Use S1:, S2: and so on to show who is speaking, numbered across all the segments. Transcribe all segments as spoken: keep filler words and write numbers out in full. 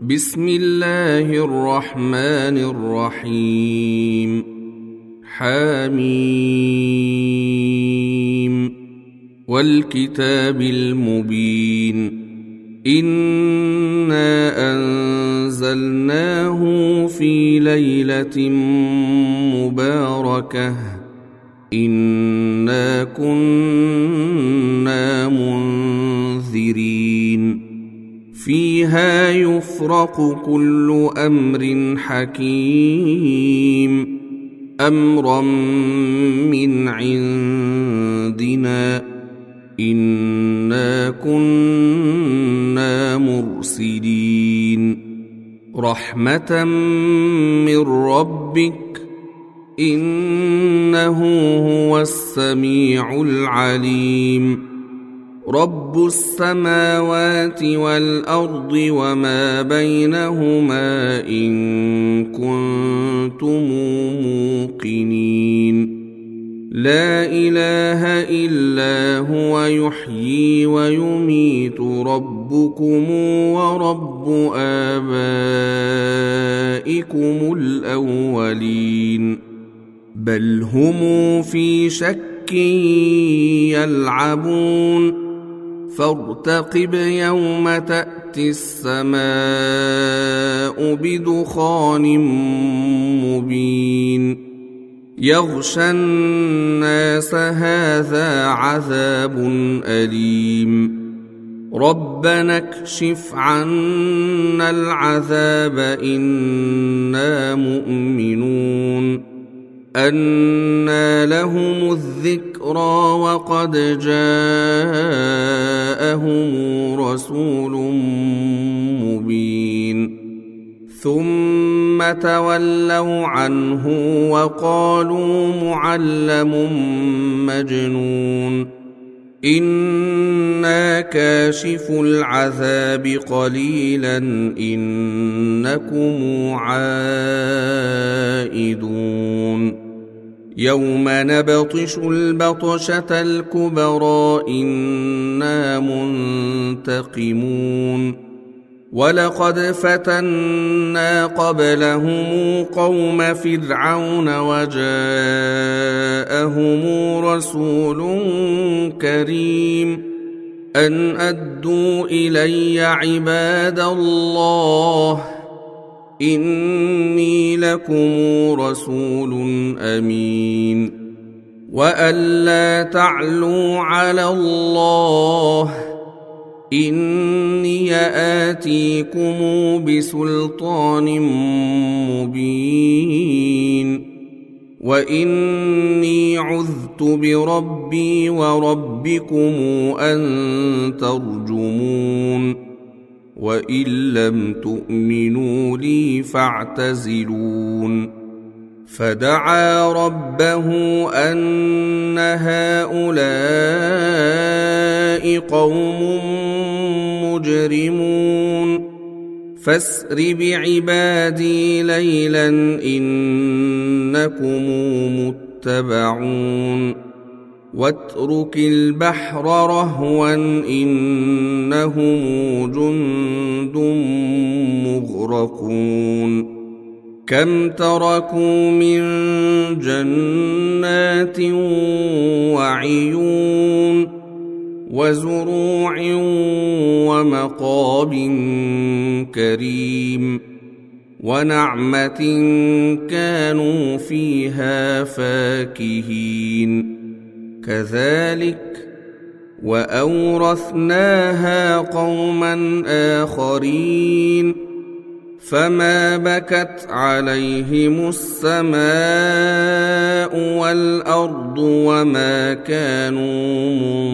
S1: بسم الله الرحمن الرحيم. حميم والكتاب المبين. إنا أنزلناه في ليلة مباركة إنا كنا منذرين فيها يفرق كل أمر حكيم أمرا من عندنا إنا كنا مرسلين رحمة من ربك إنه هو السميع العليم رب السماوات والأرض وما بينهما إن كنتم موقنين لا إله إلا هو يحيي ويميت ربكم ورب آبائكم الأولين بل هم في شك يلعبون فارتقب يوم تأتي السماء بدخان مبين يغشى الناس هذا عذاب أليم ربنا اكشف عنا العذاب إنا مؤمنون أنى لهم الذكرى وقد جاءهم رسول مبين ثم تولوا عنه وقالوا معلم مجنون إنا كاشف العذاب قليلا إنكم عائدون يوم نبطش البطشة الكبرى إنا منتقمون ولقد فتنا قبلهم قوم فرعون وجاءهم رسول كريم أن أدوا إلي عباد الله إني لكم رسول أمين وأن لا تعلوا على الله إني آتيكم بسلطان مبين وإني عذت بربي وربكم أن ترجمون وإن لم تؤمنوا لي فاعتزلون فدعا ربه أن هؤلاء قوم مجرمون فاسر بعبادي ليلا إنكم متبعون واترك البحر رهوا إنهم جند مغرقون كم تركوا من جنات وعيون وزروع ومقام كريم ونعمة كانوا فيها فاكهين كذلك وأورثناها قوما آخرين فما بكت عليهم السماء والأرض وما كانوا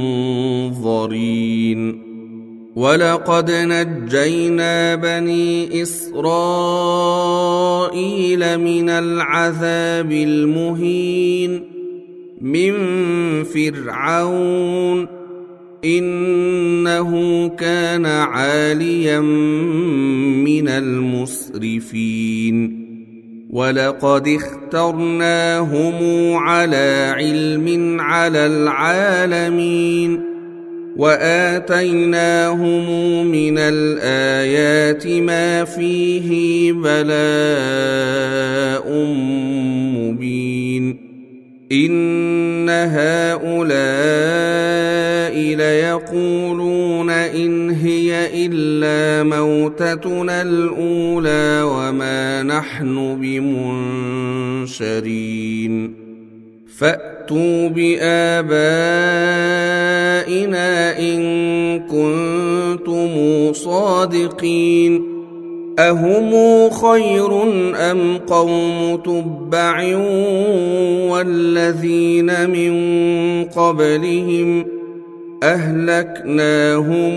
S1: منظرين ولقد نجينا بني إسرائيل من العذاب المهين من فرعون إنه كان عاليا من المسرفين ولقد اخترناهم على علم على العالمين وآتيناهم من الآيات ما فيه بلاء مبين إن هؤلاء ليقولون إن هي إلا موتتنا الأولى وما نحن بمنشرين فأتوا بآبائنا إن كنتم صادقين أهم خير أم قوم تبع والذين من قبلهم أهلكناهم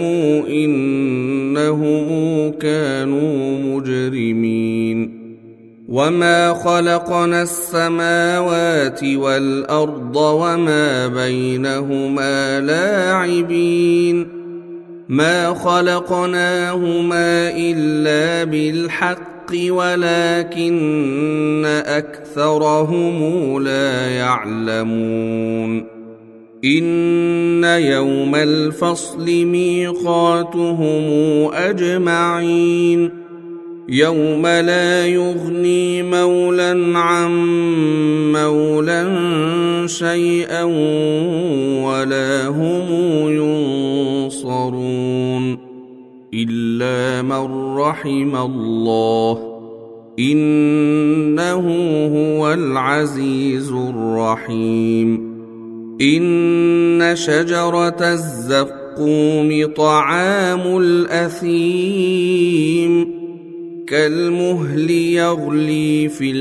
S1: إنهم كانوا مجرمين وما خلقنا السماوات والأرض وما بينهما لاعبين ما خلقناهما إلا بالحق ولكن أكثرهم لا يعلمون إن يوم الفصل ميقاتهم أجمعين يوم لا يغني مولى عن مولى شيئا ولا هم ينصرون إلا من رحم الله إنه هو العزيز الرحيم إن شجرة الزقوم طعام الأثيم كالمهل يغلي في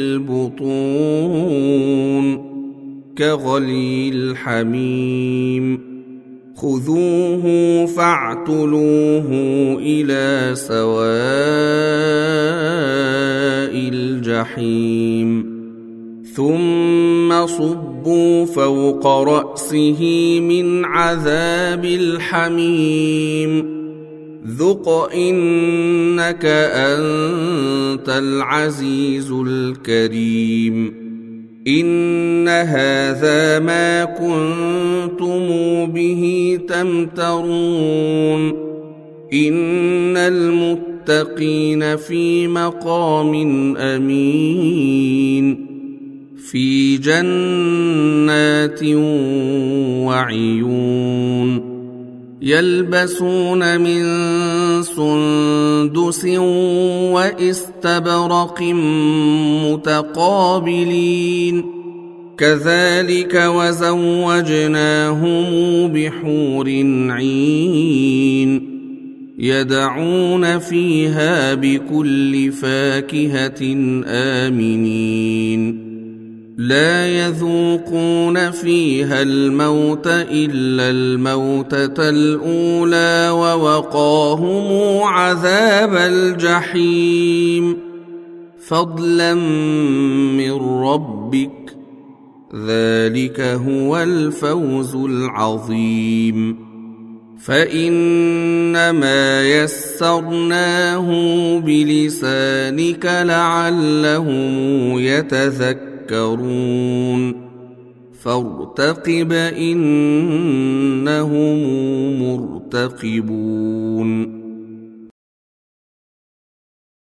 S1: البطون كغلي الحميم خذوه فاعتلوه إلى سواء الجحيم ثم صبوا فوق رأسه من عذاب الحميم ذق إنك أنت العزيز الكريم إن هذا ما كنتم به تمترون إن المتقين في مقام أمين في جنات وعيون يلبسون من سندس واستبرق متقابلين كذلك وزوجناهم بحور عين يدعون فيها بكل فاكهة آمنين لا يذوقون فيها الموت إلا الموتة الأولى ووقاهم عذاب الجحيم فضلا من ربك ذلك هو الفوز العظيم فإنما يسرناه بلسانك لعلهم يتذكرون فارتقب إنهم مرتقبون